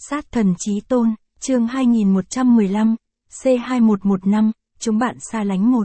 Sát thần chí tôn, chương 2115, C2115, chúng bạn xa lánh một.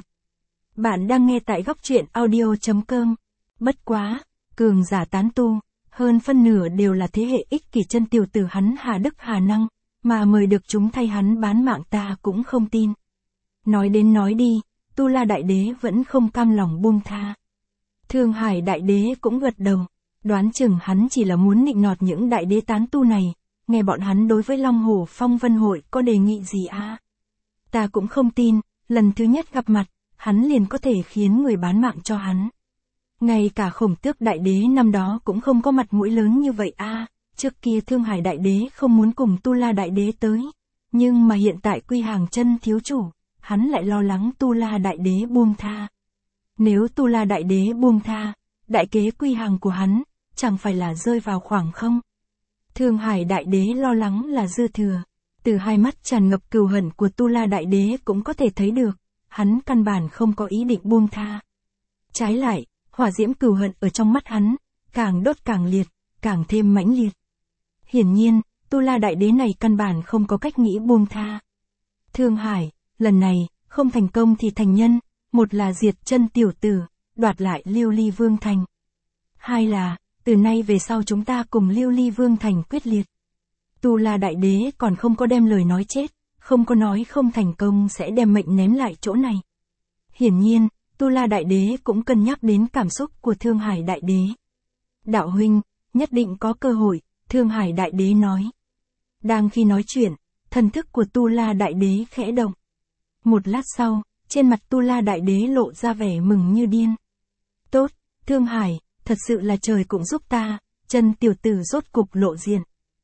Bạn đang nghe tại góc truyện audio.com. Bất quá, cường giả tán tu, hơn phân nửa đều là thế hệ ích kỷ chân tiểu tử hắn hà đức hà năng, mà mời được chúng thay hắn bán mạng ta cũng không tin. Nói đến nói đi, Tu La Đại Đế vẫn không cam lòng buông tha. Thương Hải Đại Đế cũng gật đầu, đoán chừng hắn chỉ là muốn nịnh nọt những đại đế tán tu này, nghe bọn hắn đối với Long Hổ Phong Vân Hội có đề nghị gì à? Ta cũng không tin, lần thứ nhất gặp mặt, hắn liền có thể khiến người bán mạng cho hắn. Ngay cả Khổng Tước Đại Đế năm đó cũng không có mặt mũi lớn như vậy à, trước kia Thương Hải Đại Đế không muốn cùng Tu La Đại Đế tới, nhưng mà hiện tại Quy Hàng Chân thiếu chủ, hắn lại lo lắng Tu La Đại Đế buông tha. Nếu Tu La Đại Đế buông tha, đại kế Quy Hàng của hắn, chẳng phải là rơi vào khoảng không? Thương Hải Đại Đế lo lắng là dư thừa, từ hai mắt tràn ngập cừu hận của Tu La Đại Đế cũng có thể thấy được, hắn căn bản không có ý định buông tha. Trái lại, hỏa diễm cừu hận ở trong mắt hắn, càng đốt càng liệt, càng thêm mãnh liệt. Hiển nhiên, Tu La Đại Đế này căn bản không có cách nghĩ buông tha. Thương Hải, lần này, không thành công thì thành nhân, một là diệt chân tiểu tử, đoạt lại Lưu Ly Vương Thành. Hai là, từ nay về sau chúng ta cùng Lưu Ly Vương Thành quyết liệt. Tu La Đại Đế còn không có đem lời nói chết, không có nói không thành công sẽ đem mệnh ném lại chỗ này. Hiển nhiên, Tu La Đại Đế cũng cân nhắc đến cảm xúc của Thương Hải Đại Đế. Đạo huynh, nhất định có cơ hội, Thương Hải Đại Đế nói. Đang khi nói chuyện, thần thức của Tu La Đại Đế khẽ động. Một lát sau, trên mặt Tu La Đại Đế lộ ra vẻ mừng như điên. Tốt, Thương Hải, thật sự là trời cũng giúp ta, chân tiểu tử rốt cục lộ diện.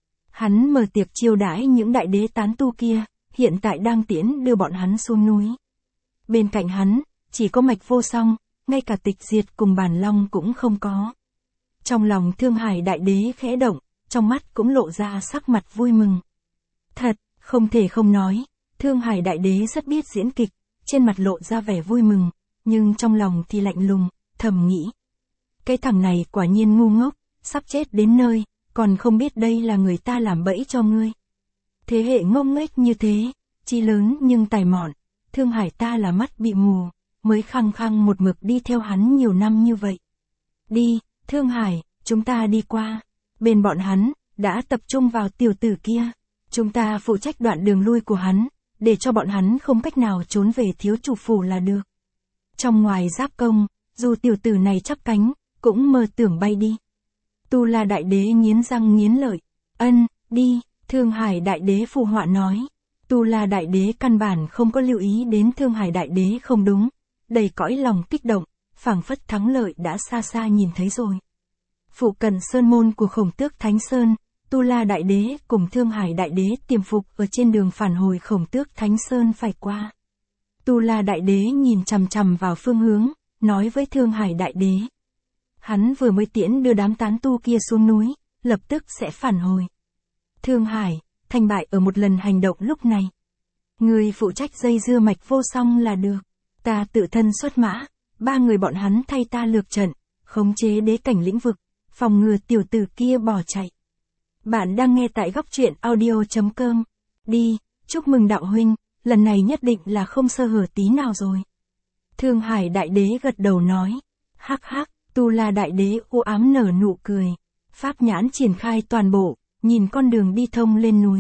Hắn mở tiệc chiêu đãi những đại đế tán tu kia, hiện tại đang tiễn đưa bọn hắn xuống núi. Bên cạnh hắn, chỉ có Mạch Vô Song, ngay cả Tịch Diệt cùng Bản Long cũng không có. Trong lòng Thương Hải Đại Đế khẽ động, trong mắt cũng lộ ra sắc mặt vui mừng. Thật, không thể không nói, Thương Hải Đại Đế rất biết diễn kịch, trên mặt lộ ra vẻ vui mừng, nhưng trong lòng thì lạnh lùng, thầm nghĩ. Cái thằng này quả nhiên ngu ngốc, sắp chết đến nơi, còn không biết đây là người ta làm bẫy cho ngươi. Thế hệ ngông nghếch như thế, chi lớn nhưng tài mọn, Thương Hải ta là mắt bị mù, mới khăng khăng một mực đi theo hắn nhiều năm như vậy. Đi, Thương Hải, chúng ta đi qua. Bên bọn hắn, đã tập trung vào tiểu tử kia. Chúng ta phụ trách đoạn đường lui của hắn, để cho bọn hắn không cách nào trốn về thiếu chủ phủ là được. Trong ngoài giáp công, dù tiểu tử này chắp cánh, cũng mơ tưởng bay đi. Tu La Đại Đế nghiến răng nghiến lợi. Ân, đi, Thương Hải Đại Đế phụ họa nói. Tu La Đại Đế căn bản không có lưu ý đến Thương Hải Đại Đế không đúng. Đầy cõi lòng kích động, phảng phất thắng lợi đã xa xa nhìn thấy rồi. Phụ cận sơn môn của Khổng Tước Thánh Sơn, Tu La Đại Đế cùng Thương Hải Đại Đế tiềm phục ở trên đường phản hồi Khổng Tước Thánh Sơn phải qua. Tu La Đại Đế nhìn chằm chằm vào phương hướng, nói với Thương Hải Đại Đế. Hắn vừa mới tiễn đưa đám tán tu kia xuống núi, lập tức sẽ phản hồi. Thương Hải, thành bại ở một lần hành động lúc này. Người phụ trách dây dưa Mạch Vô Song là được. Ta tự thân xuất mã, ba người bọn hắn thay ta lược trận, khống chế đế cảnh lĩnh vực, phòng ngừa tiểu tử kia bỏ chạy. Bạn đang nghe tại góc truyện audio.com. Đi, chúc mừng đạo huynh, lần này nhất định là không sơ hở tí nào rồi. Thương Hải Đại Đế gật đầu nói. Hắc hắc, Tu La Đại Đế u ám nở nụ cười. Pháp nhãn triển khai toàn bộ, nhìn con đường đi thông lên núi.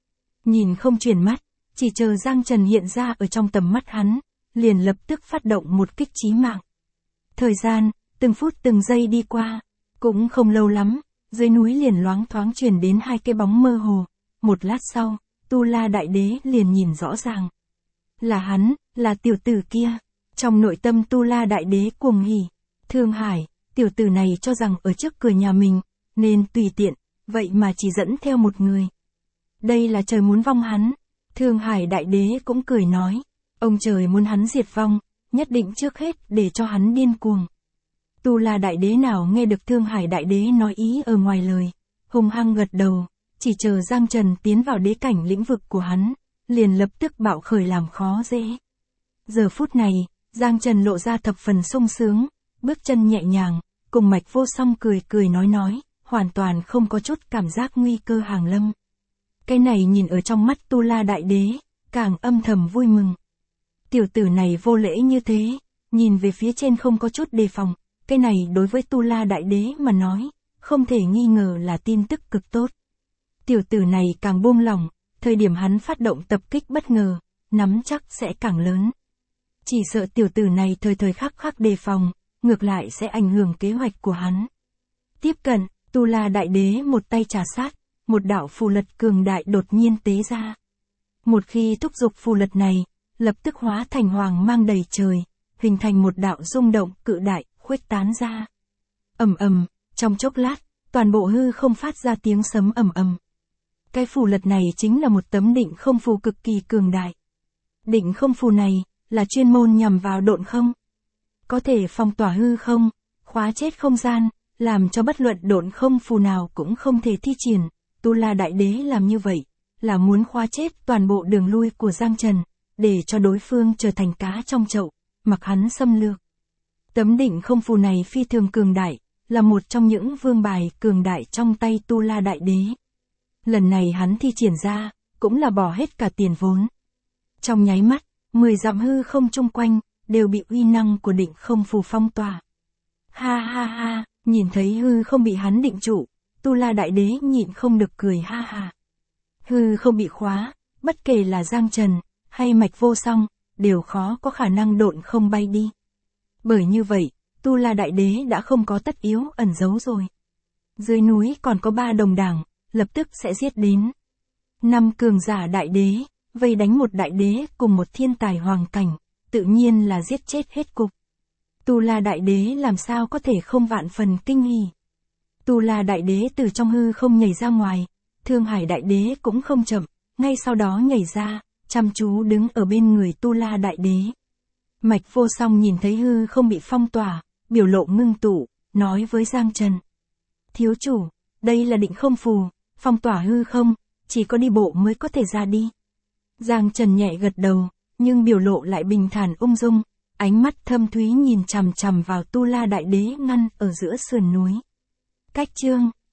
Nhìn không chuyển mắt, chỉ chờ Giang Trần hiện ra ở trong tầm mắt hắn, liền lập tức phát động một kích chí mạng. Thời gian, từng phút từng giây đi qua, cũng không lâu lắm, dưới núi liền loáng thoáng truyền đến hai cái bóng mơ hồ. Một lát sau, Tu La Đại Đế liền nhìn rõ ràng. Là hắn, là tiểu tử kia. Trong nội tâm Tu La Đại Đế cuồng hỉ. Thương Hải, tiểu tử này cho rằng ở trước cửa nhà mình, nên tùy tiện, vậy mà chỉ dẫn theo một người. Đây là trời muốn vong hắn. Thương Hải Đại Đế cũng cười nói. Ông trời muốn hắn diệt vong, nhất định trước hết để cho hắn điên cuồng. Tu La Đại Đế nào nghe được Thương Hải Đại Đế nói ý ở ngoài lời, hung hăng gật đầu, chỉ chờ Giang Trần tiến vào đế cảnh lĩnh vực của hắn, liền lập tức bạo khởi làm khó dễ. Giờ phút này, Giang Trần lộ ra thập phần sung sướng, bước chân nhẹ nhàng, cùng Mạch Vô Song cười cười nói, hoàn toàn không có chút cảm giác nguy cơ hàng lâm. Cái này nhìn ở trong mắt Tu La Đại Đế, càng âm thầm vui mừng. Tiểu tử này vô lễ như thế, nhìn về phía trên không có chút đề phòng, cái này đối với Tu La Đại Đế mà nói, không thể nghi ngờ là tin tức cực tốt. Tiểu tử này càng buông lỏng, thời điểm hắn phát động tập kích bất ngờ, nắm chắc sẽ càng lớn. Chỉ sợ tiểu tử này thời thời khắc khắc đề phòng, ngược lại sẽ ảnh hưởng kế hoạch của hắn. Tiếp cận, Tu La Đại Đế một tay trà sát, một đạo phù lật cường đại đột nhiên tế ra. Một khi thúc giục phù lật này, lập tức hóa thành hoàng mang đầy trời, hình thành một đạo rung động cự đại, khuếch tán ra. Ầm ầm, trong chốc lát, toàn bộ hư không phát ra tiếng sấm ầm ầm. Cái phù lật này chính là một tấm định không phù cực kỳ cường đại. Định không phù này, là chuyên môn nhằm vào độn không. Có thể phong tỏa hư không, khóa chết không gian, làm cho bất luận độn không phù nào cũng không thể thi triển. Tu La Đại Đế làm như vậy, là muốn khóa chết toàn bộ đường lui của Giang Trần, để cho đối phương trở thành cá trong chậu, mặc hắn xâm lược. Tấm định không phù này phi thường cường đại, là một trong những vương bài cường đại trong tay Tu La Đại Đế. Lần này hắn thi triển ra, cũng là bỏ hết cả tiền vốn. Trong nháy mắt, 10 dặm hư không chung quanh, đều bị uy năng của định không phù phong tỏa. Ha ha ha, nhìn thấy hư không bị hắn định trụ, Tu La Đại Đế nhịn không được cười ha ha. Hư không bị khóa, bất kể là Giang Trần, hay Mạch Vô Song, đều khó có khả năng độn không bay đi. Bởi như vậy, Tu La Đại Đế đã không có tất yếu ẩn giấu rồi. Dưới núi còn có 3 đồng đảng, lập tức sẽ giết đến. 5 cường giả đại đế, vây đánh một đại đế cùng một thiên tài hoàng cảnh, tự nhiên là giết chết hết cục. Tu La Đại Đế làm sao có thể không vạn phần kinh hỉ. Tu La Đại Đế từ trong hư không nhảy ra ngoài, Thương Hải Đại Đế cũng không chậm, ngay sau đó nhảy ra, chăm chú đứng ở bên người Tu La Đại Đế. Mạch Vô Song nhìn thấy hư không bị phong tỏa, biểu lộ ngưng tụ, nói với Giang Trần. Thiếu chủ, đây là định không phù, phong tỏa hư không, chỉ có đi bộ mới có thể ra đi. Giang Trần nhẹ gật đầu, nhưng biểu lộ lại bình thản ung dung, ánh mắt thâm thúy nhìn chằm chằm vào Tu La Đại Đế ngăn ở giữa sườn núi. Cách chương